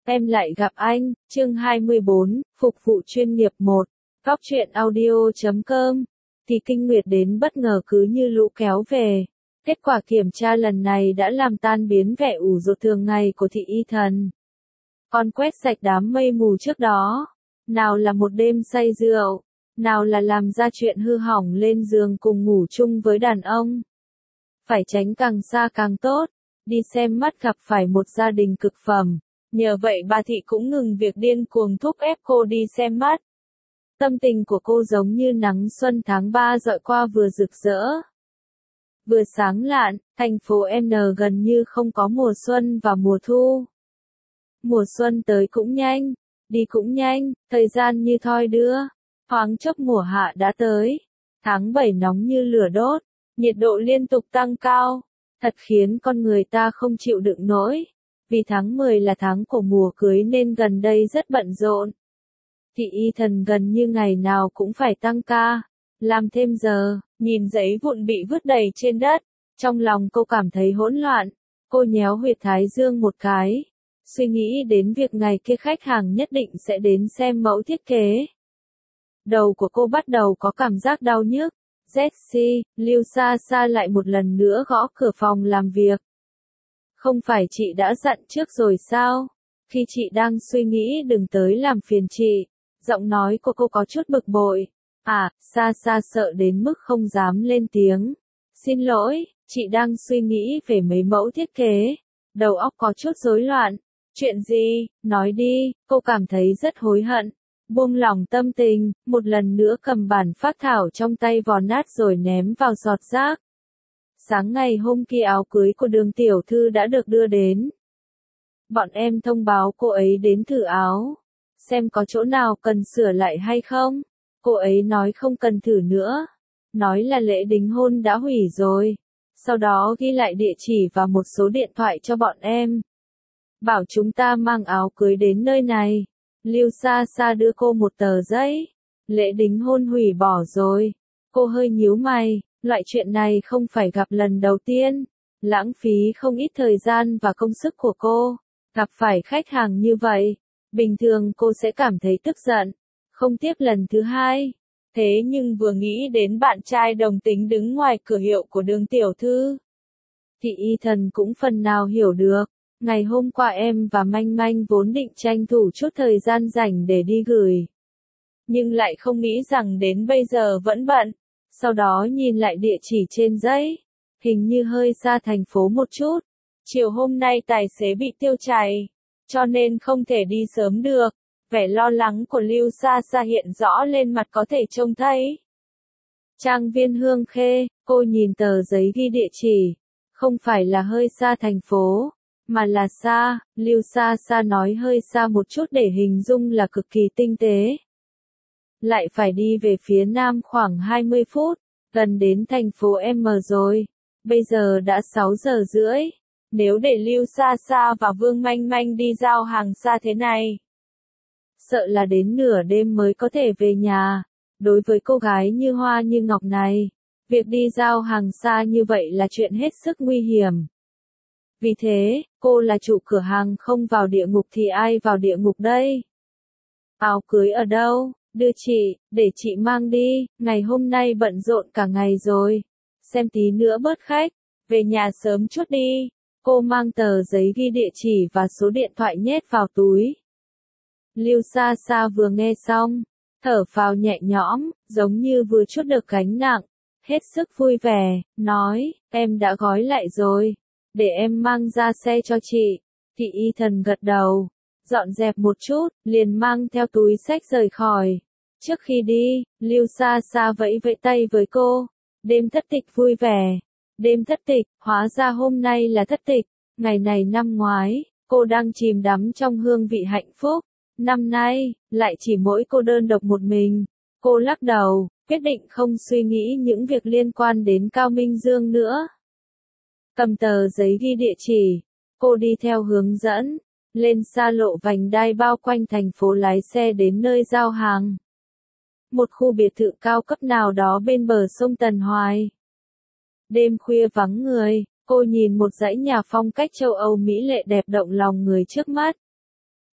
Em lại gặp anh, chương 24, phục vụ chuyên nghiệp 1, Góc truyện audio.com. Thì Kinh Nguyệt đến bất ngờ cứ như lũ kéo về. Kết quả kiểm tra lần này đã làm tan biến vẻ ủ rột thường ngày của thị y thần. Còn quét sạch đám mây mù trước đó. Nào là một đêm say rượu, nào là làm ra chuyện hư hỏng lên giường cùng ngủ chung với đàn ông. Phải tránh càng xa càng tốt. Đi xem mắt gặp phải một gia đình cực phẩm. Nhờ vậy bà Thị cũng ngừng việc điên cuồng thúc ép cô đi xem mắt. Tâm tình của cô giống như nắng xuân tháng 3 dọi qua vừa rực rỡ, vừa sáng lạn. Thành phố N gần như không có mùa xuân và mùa thu. Mùa xuân tới cũng nhanh, đi cũng nhanh, thời gian như thoi đưa. Thoáng chốc mùa hạ đã tới. Tháng 7 nóng như lửa đốt, nhiệt độ liên tục tăng cao, thật khiến con người ta không chịu đựng nổi. Vì tháng 10 là tháng của mùa cưới nên gần đây rất bận rộn. Thị y thần gần như ngày nào cũng phải tăng ca, làm thêm giờ. Nhìn giấy vụn bị vứt đầy trên đất, trong lòng cô cảm thấy hỗn loạn. Cô nhéo huyệt thái dương một cái, suy nghĩ đến việc ngày kia khách hàng nhất định sẽ đến xem mẫu thiết kế. Đầu của cô bắt đầu có cảm giác đau nhức. Jessie, Lưu Sa Sa lại một lần nữa gõ cửa phòng làm việc. Không phải chị đã dặn trước rồi sao? Khi chị đang suy nghĩ đừng tới làm phiền chị, giọng nói của cô có chút bực bội. Sa Sa sợ đến mức không dám lên tiếng. Xin lỗi, chị đang suy nghĩ về mấy mẫu thiết kế. Đầu óc có chút rối loạn. Chuyện gì? Nói đi, cô cảm thấy rất hối hận. Buông lỏng tâm tình, một lần nữa cầm bản phác thảo trong tay vò nát rồi ném vào giọt rác. Sáng ngày hôm kia áo cưới của Đường tiểu thư đã được đưa đến. Bọn em thông báo cô ấy đến thử áo, xem có chỗ nào cần sửa lại hay không. Cô ấy nói không cần thử nữa, nói là lễ đính hôn đã hủy rồi. Sau đó ghi lại địa chỉ và một số điện thoại cho bọn em. Bảo chúng ta mang áo cưới đến nơi này. Lưu Sa Sa đưa cô một tờ giấy. Lễ đính hôn hủy bỏ rồi. Cô hơi nhíu mày, loại chuyện này không phải gặp lần đầu tiên. Lãng phí không ít thời gian và công sức của cô. Gặp phải khách hàng như vậy, bình thường cô sẽ cảm thấy tức giận. Không tiếc lần thứ hai. Thế nhưng vừa nghĩ đến bạn trai đồng tính đứng ngoài cửa hiệu của Đường tiểu thư, thị y thần cũng phần nào hiểu được. Ngày hôm qua em và Manh Manh vốn định tranh thủ chút thời gian rảnh để đi gửi. Nhưng lại không nghĩ rằng đến bây giờ vẫn bận. Sau đó nhìn lại địa chỉ trên giấy. Hình như hơi xa thành phố một chút. Chiều hôm nay tài xế bị tiêu chảy, cho nên không thể đi sớm được. Vẻ lo lắng của Lưu Sa Sa hiện rõ lên mặt có thể trông thấy. Trang viên Hương Khê, cô nhìn tờ giấy ghi địa chỉ. Không phải là hơi xa thành phố, mà là xa. Lưu Sa Sa nói hơi xa một chút để hình dung là cực kỳ tinh tế. Lại phải đi về phía nam khoảng 20 phút, gần đến thành phố M rồi. Bây giờ đã 6 giờ rưỡi. Nếu để Lưu Sa Sa và Vương Manh Manh đi giao hàng xa thế này, sợ là đến nửa đêm mới có thể về nhà. Đối với cô gái như hoa như ngọc này, việc đi giao hàng xa như vậy là chuyện hết sức nguy hiểm. Vì thế, cô là chủ cửa hàng không vào địa ngục thì ai vào địa ngục đây? Áo cưới ở đâu? Đưa chị, để chị mang đi. Ngày hôm nay bận rộn cả ngày rồi. Xem tí nữa bớt khách. Về nhà sớm chút đi. Cô mang tờ giấy ghi địa chỉ và số điện thoại nhét vào túi. Lưu Sa Sa vừa nghe xong, thở phào nhẹ nhõm, giống như vừa trút được gánh nặng. Hết sức vui vẻ, nói, em đã gói lại rồi. Để em mang ra xe cho chị. Thị y thần gật đầu, dọn dẹp một chút, liền mang theo túi xách rời khỏi. Trước khi đi, Lưu Sa Sa vẫy vẫy tay với cô. Đêm thất tịch vui vẻ. Đêm thất tịch, hóa ra hôm nay là thất tịch. Ngày này năm ngoái, cô đang chìm đắm trong hương vị hạnh phúc. Năm nay, lại chỉ mỗi cô đơn độc một mình. Cô lắc đầu, quyết định không suy nghĩ những việc liên quan đến Cao Minh Dương nữa. Cầm tờ giấy ghi địa chỉ, cô đi theo hướng dẫn, lên xa lộ vành đai bao quanh thành phố lái xe đến nơi giao hàng. Một khu biệt thự cao cấp nào đó bên bờ sông Tần Hoài. Đêm khuya vắng người, cô nhìn một dãy nhà phong cách châu Âu mỹ lệ đẹp động lòng người trước mắt.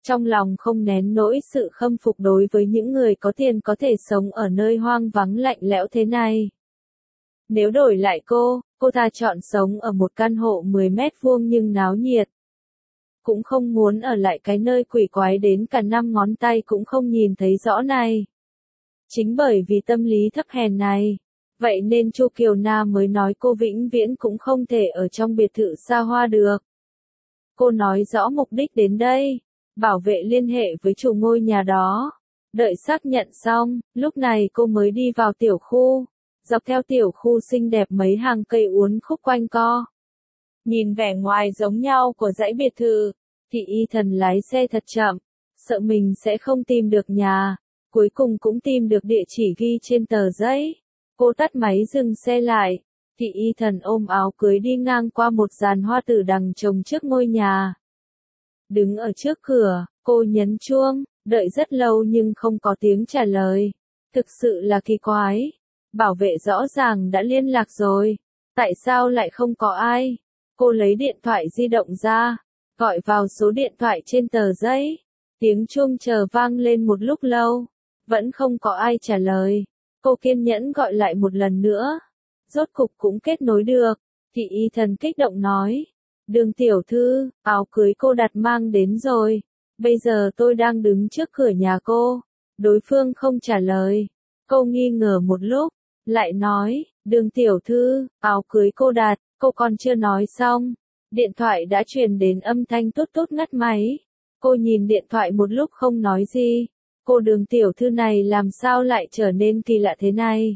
trong lòng không nén nỗi sự khâm phục đối với những người có tiền có thể sống ở nơi hoang vắng lạnh lẽo thế này. Nếu đổi lại cô ta chọn sống ở một căn hộ 10 mét vuông nhưng náo nhiệt. Cũng không muốn ở lại cái nơi quỷ quái đến cả 5 ngón tay cũng không nhìn thấy rõ này. Chính bởi vì tâm lý thấp hèn này, vậy nên Chu Kiều Na mới nói cô vĩnh viễn cũng không thể ở trong biệt thự xa hoa được. Cô nói rõ mục đích đến đây, bảo vệ liên hệ với chủ ngôi nhà đó. Đợi xác nhận xong, lúc này cô mới đi vào tiểu khu. Dọc theo tiểu khu xinh đẹp mấy hàng cây uốn khúc quanh co. Nhìn vẻ ngoài giống nhau của dãy biệt thự, thì Ethan lái xe thật chậm, sợ mình sẽ không tìm được nhà. Cuối cùng cũng tìm được địa chỉ ghi trên tờ giấy. Cô tắt máy dừng xe lại, thì Ethan ôm áo cưới đi ngang qua một dàn hoa tử đằng trồng trước ngôi nhà. Đứng ở trước cửa, cô nhấn chuông, đợi rất lâu nhưng không có tiếng trả lời. Thực sự là kỳ quái. Bảo vệ rõ ràng đã liên lạc rồi. Tại sao lại không có ai? Cô lấy điện thoại di động ra, gọi vào số điện thoại trên tờ giấy. Tiếng chuông chờ vang lên một lúc lâu. Vẫn không có ai trả lời. Cô kiên nhẫn gọi lại một lần nữa. Rốt cục cũng kết nối được. Thì Ethan kích động nói. Đường tiểu thư, áo cưới cô đặt mang đến rồi. Bây giờ tôi đang đứng trước cửa nhà cô. Đối phương không trả lời. Cô nghi ngờ một lúc. Lại nói, đường tiểu thư, áo cưới cô đặt. Cô còn chưa nói xong. Điện thoại đã truyền đến âm thanh tút tút ngắt máy. Cô nhìn điện thoại một lúc không nói gì. Cô đường tiểu thư này làm sao lại trở nên kỳ lạ thế này?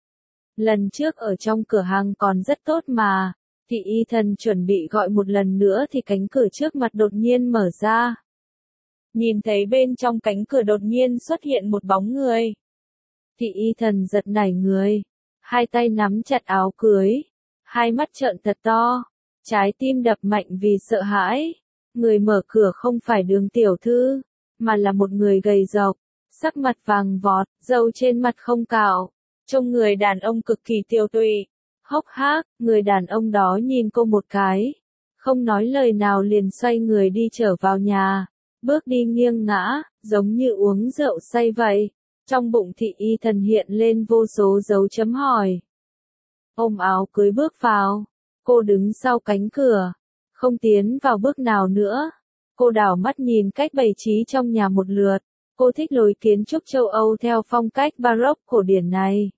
Lần trước ở trong cửa hàng còn rất tốt mà. Thì Ethan chuẩn bị gọi một lần nữa thì cánh cửa trước mặt đột nhiên mở ra. Nhìn thấy bên trong cánh cửa đột nhiên xuất hiện một bóng người. Thì Ethan giật nảy người. Hai tay nắm chặt áo cưới. Hai mắt trợn thật to. Trái tim đập mạnh vì sợ hãi. Người mở cửa không phải đường tiểu thư, mà là một người gầy rộc, sắc mặt vàng vọt, râu trên mặt không cạo. Trông người đàn ông cực kỳ tiêu tụy, hốc hác. Người đàn ông đó nhìn cô một cái, không nói lời nào liền xoay người đi trở vào nhà. Bước đi nghiêng ngã, giống như uống rượu say vậy. Trong bụng thị Ethan hiện lên vô số dấu chấm hỏi. Ôm áo cưới bước vào. Cô đứng sau cánh cửa, không tiến vào bước nào nữa. Cô đảo mắt nhìn cách bày trí trong nhà một lượt. Cô thích lối kiến trúc châu Âu theo phong cách Baroque cổ điển này.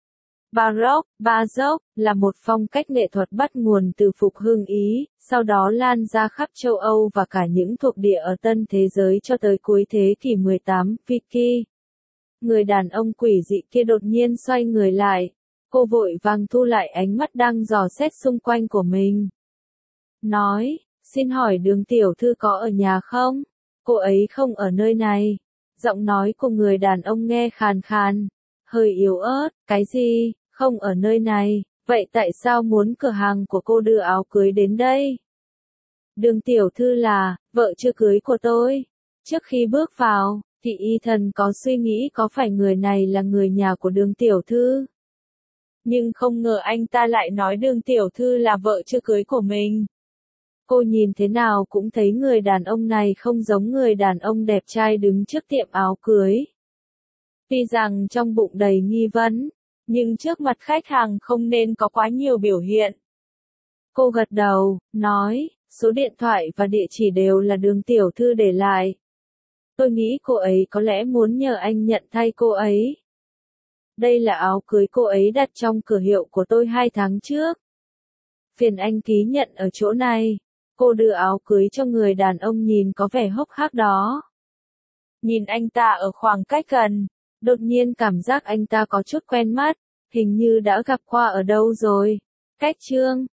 Baroque là một phong cách nghệ thuật bắt nguồn từ phục hưng Ý, sau đó lan ra khắp châu Âu và cả những thuộc địa ở Tân Thế Giới cho tới cuối thế kỷ 18, Vicky. Người đàn ông quỷ dị kia đột nhiên xoay người lại. Cô vội vàng thu lại ánh mắt đang dò xét xung quanh của mình. Nói, xin hỏi đường tiểu thư có ở nhà không? Cô ấy không ở nơi này. Giọng nói của người đàn ông nghe khàn khàn, hơi yếu ớt. Cái gì, không ở nơi này, vậy tại sao muốn cửa hàng của cô đưa áo cưới đến đây? Đường tiểu thư là vợ chưa cưới của tôi. Trước khi bước vào, thì Ethan có suy nghĩ có phải người này là người nhà của đường tiểu thư. Nhưng không ngờ anh ta lại nói đường tiểu thư là vợ chưa cưới của mình. Cô nhìn thế nào cũng thấy người đàn ông này không giống người đàn ông đẹp trai đứng trước tiệm áo cưới. Tuy rằng trong bụng đầy nghi vấn, nhưng trước mặt khách hàng không nên có quá nhiều biểu hiện. Cô gật đầu, nói, số điện thoại và địa chỉ đều là đường tiểu thư để lại. Tôi nghĩ cô ấy có lẽ muốn nhờ anh nhận thay cô ấy. Đây là áo cưới cô ấy đặt trong cửa hiệu của tôi 2 tháng trước. Phiền anh ký nhận ở chỗ này. Cô đưa áo cưới cho người đàn ông nhìn có vẻ hốc hác đó. Nhìn anh ta ở khoảng cách gần, đột nhiên cảm giác anh ta có chút quen mắt, hình như đã gặp qua ở đâu rồi. Cách chương